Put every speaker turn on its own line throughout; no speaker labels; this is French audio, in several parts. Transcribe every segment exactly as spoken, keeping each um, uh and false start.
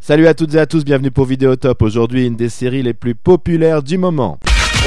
Salut à toutes et à tous, bienvenue pour Vidéotop. Aujourd'hui, une des séries les plus populaires du moment.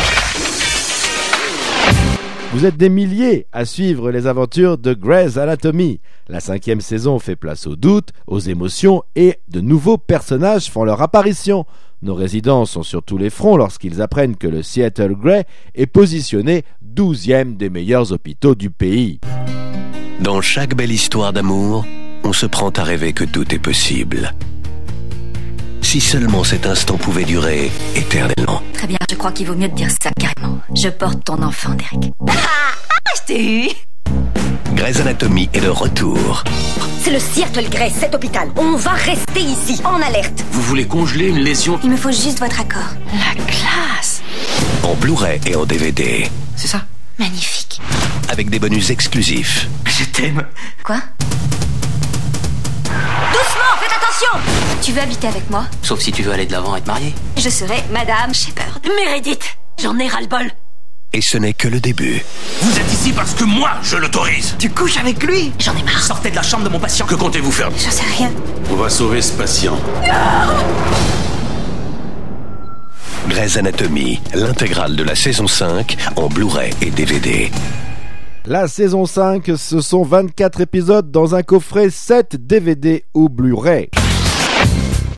Vous êtes des milliers à suivre les aventures de Grey's Anatomy. La cinquième saison fait place aux doutes, aux émotions et de nouveaux personnages font leur apparition. Nos résidents sont sur tous les fronts lorsqu'ils apprennent que le Seattle Grey est positionné douzième des meilleurs hôpitaux du pays.
Dans chaque belle histoire d'amour, on se prend à rêver que tout est possible. Si seulement cet instant pouvait durer éternellement.
Très bien, je crois qu'il vaut mieux te dire ça carrément. Je porte ton enfant, Derek. Ah, je t'ai eu.
Grey's Anatomy est de retour.
C'est le Seattle Grey, cet hôpital. On va rester ici, en alerte.
Vous voulez congeler une lésion?
Il me faut juste votre accord. La classe.
En Blu-ray et en D V D.
C'est ça?
Magnifique.
Avec des bonus exclusifs.
Je t'aime.
Quoi? Doucement, faites attention! Tu veux habiter avec moi?
Sauf si tu veux aller de l'avant et te marier.
Je serai Madame Shepard. Meredith, j'en ai ras-le-bol.
Et ce n'est que le début.
Vous êtes ici parce que moi, je l'autorise.
Tu couches avec lui?
J'en ai marre.
Sortez de la chambre de mon patient.
Que comptez-vous faire?
J'en sais rien.
On va sauver ce patient.
Grey's Anatomy, l'intégrale de la saison cinq en Blu-ray et D V D.
La saison cinq, ce sont vingt-quatre épisodes dans un coffret sept D V D ou Blu-ray.